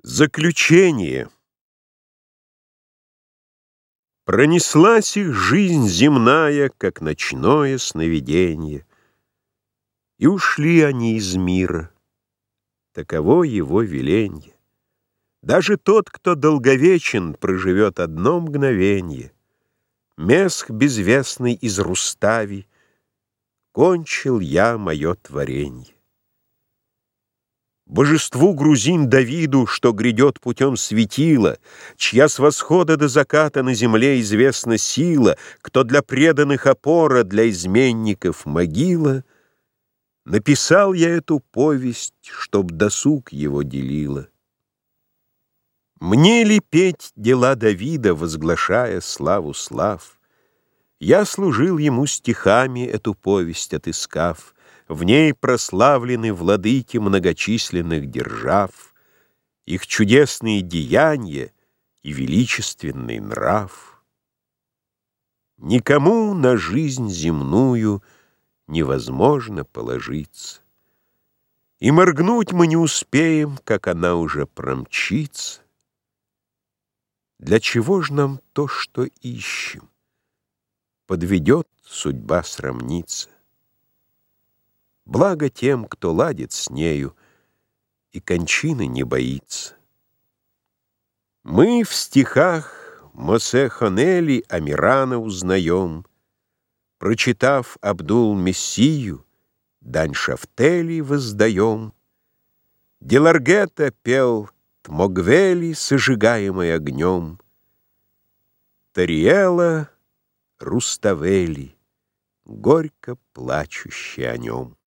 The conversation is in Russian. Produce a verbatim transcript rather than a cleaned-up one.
Заключение. Пронеслась их жизнь земная, как ночное сновиденье, и ушли они из мира. Таково его веленье. Даже тот, кто долговечен, проживет одно мгновенье. Месх безвестный из Рустави, кончил я мое творенье. Божеству грузин Давиду, что грядет путем светила, чья с восхода до заката на земле известна сила, кто для преданных опора, для изменников могила, написал я эту повесть, чтоб досуг его делила. Мне ли петь дела Давида, возглашая славу слав? Я служил ему стихами, эту повесть отыскав. В ней прославлены владыки многочисленных держав, их чудесные деяния и величественный нрав. Никому на жизнь земную невозможно положиться, и моргнуть мы не успеем, как она уже промчится. Для чего ж нам то, что ищем? Подведет судьба сравниться. Благо тем, кто ладит с нею и кончины не боится. Мы в стихах Мосе Хонели Амирана узнаем, прочитав Абдул-Мессию, дань Шафтели воздаем. Деларгета пел Тмогвели, сожигаемый огнем, Тариэла Руставели, горько плачущий о нем.